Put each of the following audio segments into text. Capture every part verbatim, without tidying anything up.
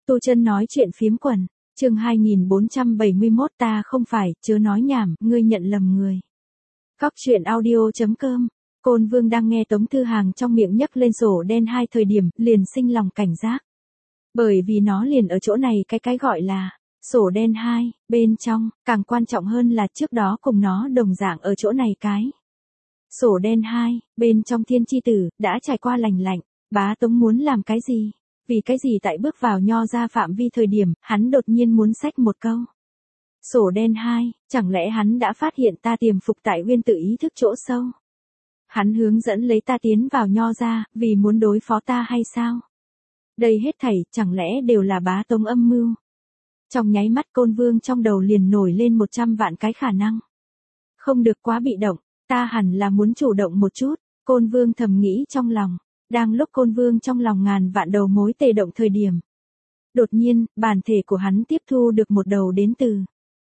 Tu Chân nói chuyện phiếm quần, chương hai nghìn bốn trăm bảy mươi mốt ta không phải, chớ nói nhảm, ngươi nhận lầm người. Góc truyện audio chấm com, Côn Vương đang nghe Tống Thư Hàng trong miệng nhấc lên sổ đen hai thời điểm, liền sinh lòng cảnh giác. Bởi vì nó liền ở chỗ này cái cái gọi là sổ đen hai, bên trong, càng quan trọng hơn là trước đó cùng nó đồng dạng ở chỗ này cái. Sổ đen hai, bên trong Thiên Chi Tử, đã trải qua lành lạnh, bá Tống muốn làm cái gì? Vì cái gì tại bước vào Nho ra phạm vi thời điểm, hắn đột nhiên muốn xách một câu. Sổ đen hai, chẳng lẽ hắn đã phát hiện ta tiềm phục tại Uyên Tự ý thức chỗ sâu? Hắn hướng dẫn lấy ta tiến vào Nho ra, vì muốn đối phó ta hay sao? Đây hết thảy, chẳng lẽ đều là bá Tống âm mưu? Trong nháy mắt Côn Vương trong đầu liền nổi lên một trăm vạn cái khả năng. Không được quá bị động, ta hẳn là muốn chủ động một chút, Côn Vương thầm nghĩ trong lòng. Đang lúc Côn Vương trong lòng ngàn vạn đầu mối tề động thời điểm. Đột nhiên, bản thể của hắn tiếp thu được một đầu đến từ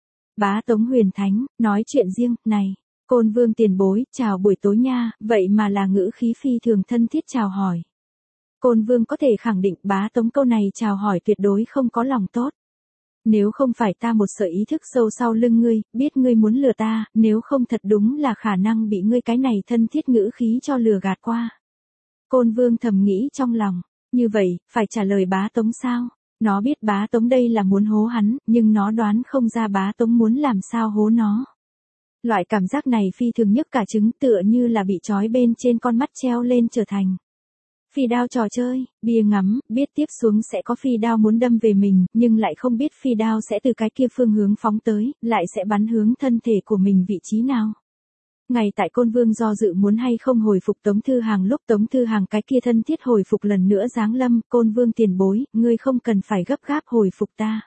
bá Tống Huyền Thánh, nói chuyện riêng, này, Côn Vương tiền bối, chào buổi tối nha, vậy mà là ngữ khí phi thường thân thiết chào hỏi. Côn Vương có thể khẳng định bá Tống câu này chào hỏi tuyệt đối không có lòng tốt. Nếu không phải ta một sợi ý thức sâu sau lưng ngươi, biết ngươi muốn lừa ta, nếu không thật đúng là khả năng bị ngươi cái này thân thiết ngữ khí cho lừa gạt qua. Côn Vương thầm nghĩ trong lòng, như vậy, phải trả lời bá Tống sao? Nó biết bá Tống đây là muốn hố hắn, nhưng nó đoán không ra bá Tống muốn làm sao hố nó. Loại cảm giác này phi thường nhất cả trứng tựa như là bị trói bên trên con mắt treo lên trở thành. Phi đao trò chơi, bia ngắm, biết tiếp xuống sẽ có phi đao muốn đâm về mình, nhưng lại không biết phi đao sẽ từ cái kia phương hướng phóng tới, lại sẽ bắn hướng thân thể của mình vị trí nào. Ngày tại Côn Vương do dự muốn hay không hồi phục Tống Thư Hàng lúc Tống Thư Hàng cái kia thân thiết hồi phục lần nữa giáng lâm, Côn Vương tiền bối, ngươi không cần phải gấp gáp hồi phục ta.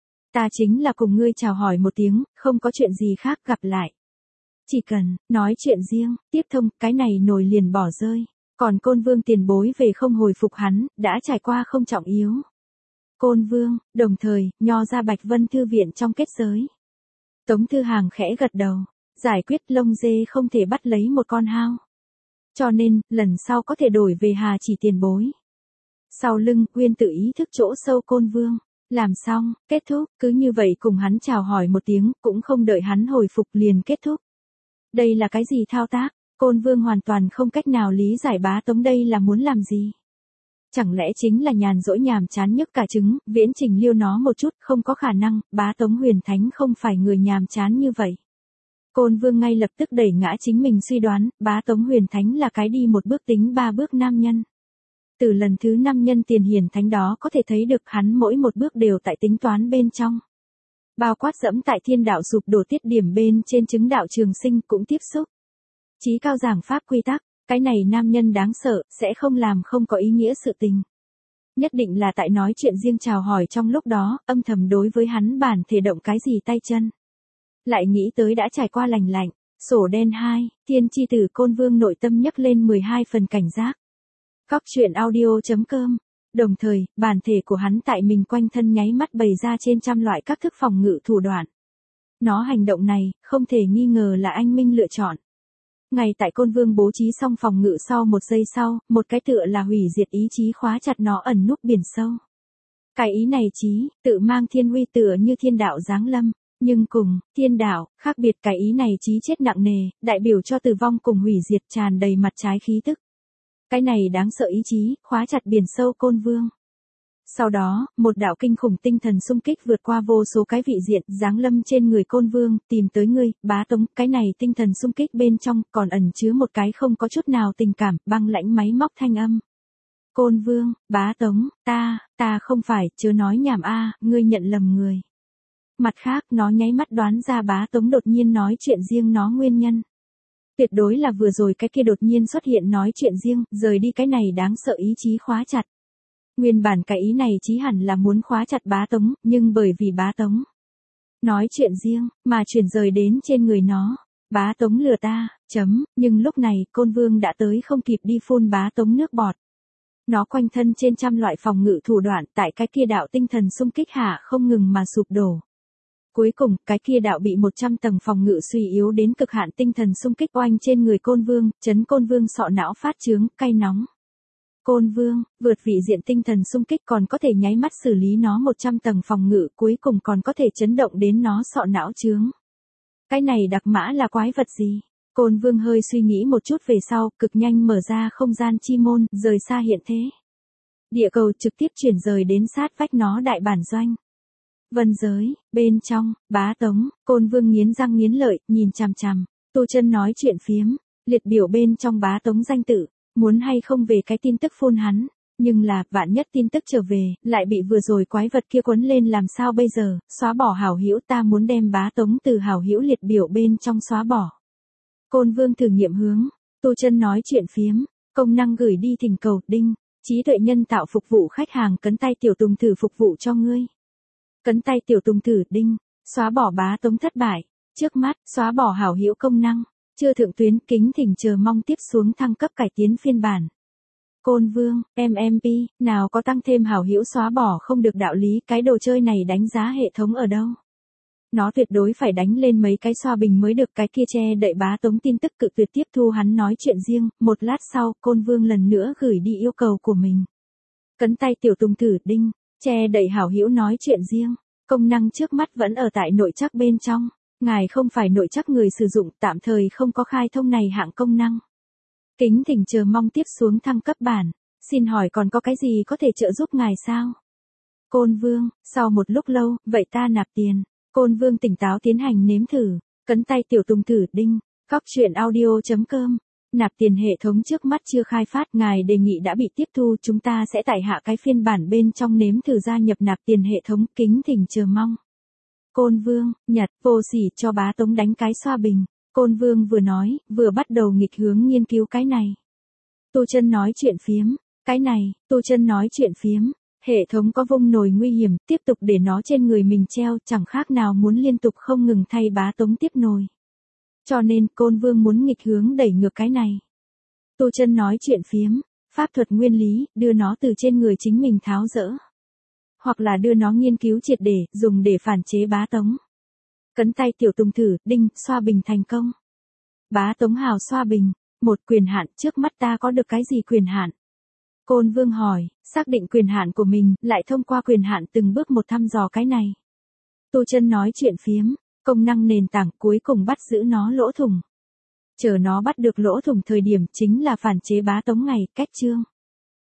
Ta chính là cùng ngươi chào hỏi một tiếng, không có chuyện gì khác gặp lại. Chỉ cần, nói chuyện riêng, tiếp thông, cái này nổi liền bỏ rơi. Còn Côn Vương tiền bối về không hồi phục hắn, đã trải qua không trọng yếu. Côn Vương, đồng thời, Nho ra Bạch Vân Thư viện trong kết giới. Tống Thư Hàng khẽ gật đầu. Giải quyết lông dê không thể bắt lấy một con hao. Cho nên, lần sau có thể đổi về Hà Chỉ tiền bối. Sau lưng, Uyên Tự ý thức chỗ sâu Côn Vương. Làm xong, kết thúc, cứ như vậy cùng hắn chào hỏi một tiếng, cũng không đợi hắn hồi phục liền kết thúc. Đây là cái gì thao tác? Côn Vương hoàn toàn không cách nào lý giải bá Tống đây là muốn làm gì. Chẳng lẽ chính là nhàn rỗi nhàm chán nhức cả trứng, viễn trình liêu nó một chút, không có khả năng, bá Tống Huyền Thánh không phải người nhàm chán như vậy. Côn Vương ngay lập tức đẩy ngã chính mình suy đoán, bá Tống Huyền Thánh là cái đi một bước tính ba bước nam nhân. Từ lần thứ năm nhân tiền hiển thánh đó có thể thấy được hắn mỗi một bước đều tại tính toán bên trong. Bao quát dẫm tại thiên đạo sụp đổ tiết điểm bên trên chứng đạo trường sinh cũng tiếp xúc. Chí cao giảng pháp quy tắc, cái này nam nhân đáng sợ, sẽ không làm không có ý nghĩa sự tình. Nhất định là tại nói chuyện riêng chào hỏi trong lúc đó, âm thầm đối với hắn bản thể động cái gì tay chân. Lại nghĩ tới đã trải qua lành lạnh, sổ đen hai, Thiên Chi Tử Côn Vương nội tâm nhấc lên mười hai phần cảnh giác. Góc truyện audio chấm com, đồng thời, bản thể của hắn tại mình quanh thân nháy mắt bày ra trên trăm loại các thức phòng ngự thủ đoạn. Nó hành động này, không thể nghi ngờ là anh Minh lựa chọn. Ngày tại Côn Vương bố trí xong phòng ngự sau một giây sau, một cái tựa là hủy diệt ý chí khóa chặt nó ẩn núp biển sâu. Cái ý này chí, tự mang thiên uy tựa như thiên đạo giáng lâm. Nhưng cùng, thiên đạo, khác biệt cái ý này chí chết nặng nề, đại biểu cho tử vong cùng hủy diệt tràn đầy mặt trái khí tức. Cái này đáng sợ ý chí, khóa chặt biển sâu Côn Vương. Sau đó, một đạo kinh khủng tinh thần xung kích vượt qua vô số cái vị diện, giáng lâm trên người Côn Vương, tìm tới ngươi, bá Tống, cái này tinh thần xung kích bên trong, còn ẩn chứa một cái không có chút nào tình cảm, băng lãnh máy móc thanh âm. Côn Vương, bá Tống, ta, ta không phải, chớ nói nhảm a, ngươi nhận lầm người. Mặt khác, nó nháy mắt đoán ra bá Tống đột nhiên nói chuyện riêng nó nguyên nhân. Tuyệt đối là vừa rồi cái kia đột nhiên xuất hiện nói chuyện riêng, rời đi cái này đáng sợ ý chí khóa chặt. Nguyên bản cái ý này chí hẳn là muốn khóa chặt bá Tống, nhưng bởi vì bá Tống nói chuyện riêng, mà chuyển rời đến trên người nó. Bá Tống lừa ta, chấm, nhưng lúc này, Côn Vương đã tới không kịp đi phun bá Tống nước bọt. Nó quanh thân trên trăm loại phòng ngự thủ đoạn tại cái kia đạo tinh thần xung kích hạ không ngừng mà sụp đổ. Cuối cùng, cái kia đạo bị một trăm tầng phòng ngự suy yếu đến cực hạn tinh thần xung kích oanh trên người Côn Vương, chấn Côn Vương sọ não phát chướng, cay nóng. Côn Vương, vượt vị diện tinh thần xung kích còn có thể nháy mắt xử lý nó một trăm tầng phòng ngự, cuối cùng còn có thể chấn động đến nó sọ não chướng. Cái này đặc mã là quái vật gì? Côn Vương hơi suy nghĩ một chút về sau, cực nhanh mở ra không gian chi môn, rời xa hiện thế. Địa cầu trực tiếp chuyển rời đến sát vách nó đại bản doanh. Vân giới, bên trong, Bá Tống, Côn Vương nghiến răng nghiến lợi, nhìn chằm chằm. Tu Chân nói chuyện phiếm, liệt biểu bên trong Bá Tống danh tự, muốn hay không về cái tin tức phun hắn. Nhưng là, vạn nhất tin tức trở về, lại bị vừa rồi quái vật kia quấn lên làm sao bây giờ, xóa bỏ hảo hữu, ta muốn đem Bá Tống từ hảo hữu liệt biểu bên trong xóa bỏ. Côn Vương thử nghiệm hướng, Tu Chân nói chuyện phiếm, công năng gửi đi thỉnh cầu, đinh, trí tuệ nhân tạo phục vụ khách hàng, cấn tay tiểu tùng thử phục vụ cho ngươi. Cấn tay tiểu tùng thử, đinh, xóa bỏ Bá Tống thất bại, trước mắt, xóa bỏ hảo hữu công năng, chưa thượng tuyến, kính thỉnh chờ mong tiếp xuống thăng cấp cải tiến phiên bản. Côn Vương, em em pê, nào có tăng thêm hảo hữu xóa bỏ không được đạo lý, cái đồ chơi này đánh giá hệ thống ở đâu? Nó tuyệt đối phải đánh lên mấy cái xoa bình mới được, cái kia che đậy Bá Tống tin tức cự tuyệt tiếp thu hắn nói chuyện riêng, một lát sau, Côn Vương lần nữa gửi đi yêu cầu của mình. Cấn tay tiểu tùng thử, đinh, che đậy hảo hữu nói chuyện riêng, công năng trước mắt vẫn ở tại nội trắc bên trong, ngài không phải nội trắc người sử dụng, tạm thời không có khai thông này hạng công năng. Kính thỉnh chờ mong tiếp xuống thăng cấp bản, xin hỏi còn có cái gì có thể trợ giúp ngài sao? Côn Vương, sau một lúc lâu, vậy ta nạp tiền. Côn Vương tỉnh táo tiến hành nếm thử, cấn tay tiểu tùng thử, đinh, góc truyện audio chấm com. Nạp tiền hệ thống trước mắt chưa khai phát, ngài đề nghị đã bị tiếp thu, chúng ta sẽ tải hạ cái phiên bản bên trong nếm thử gia nhập nạp tiền hệ thống, kính thỉnh chờ mong. Côn Vương, Nhật, vô sỉ cho Bá Tống đánh cái xoa bình. Côn Vương vừa nói, vừa bắt đầu nghịch hướng nghiên cứu cái này. Tu Chân nói chuyện phiếm, cái này, Tu Chân nói chuyện phiếm, hệ thống có vung nồi nguy hiểm, tiếp tục để nó trên người mình treo, chẳng khác nào muốn liên tục không ngừng thay Bá Tống tiếp nồi. Cho nên, Côn Vương muốn nghịch hướng đẩy ngược cái này. Tu Chân nói chuyện phiếm, pháp thuật nguyên lý, đưa nó từ trên người chính mình tháo dỡ. Hoặc là đưa nó nghiên cứu triệt để, dùng để phản chế Bá Tống. Cấn tay tiểu tùng thử, đinh, xoa bình thành công. Bá Tống hào xoa bình, một quyền hạn, trước mắt ta có được cái gì quyền hạn? Côn Vương hỏi, xác định quyền hạn của mình, lại thông qua quyền hạn từng bước một thăm dò cái này. Tu Chân nói chuyện phiếm, công năng nền tảng, cuối cùng bắt giữ nó lỗ thủng. Chờ nó bắt được lỗ thủng thời điểm chính là phản chế Bá Tống ngày, cách chương.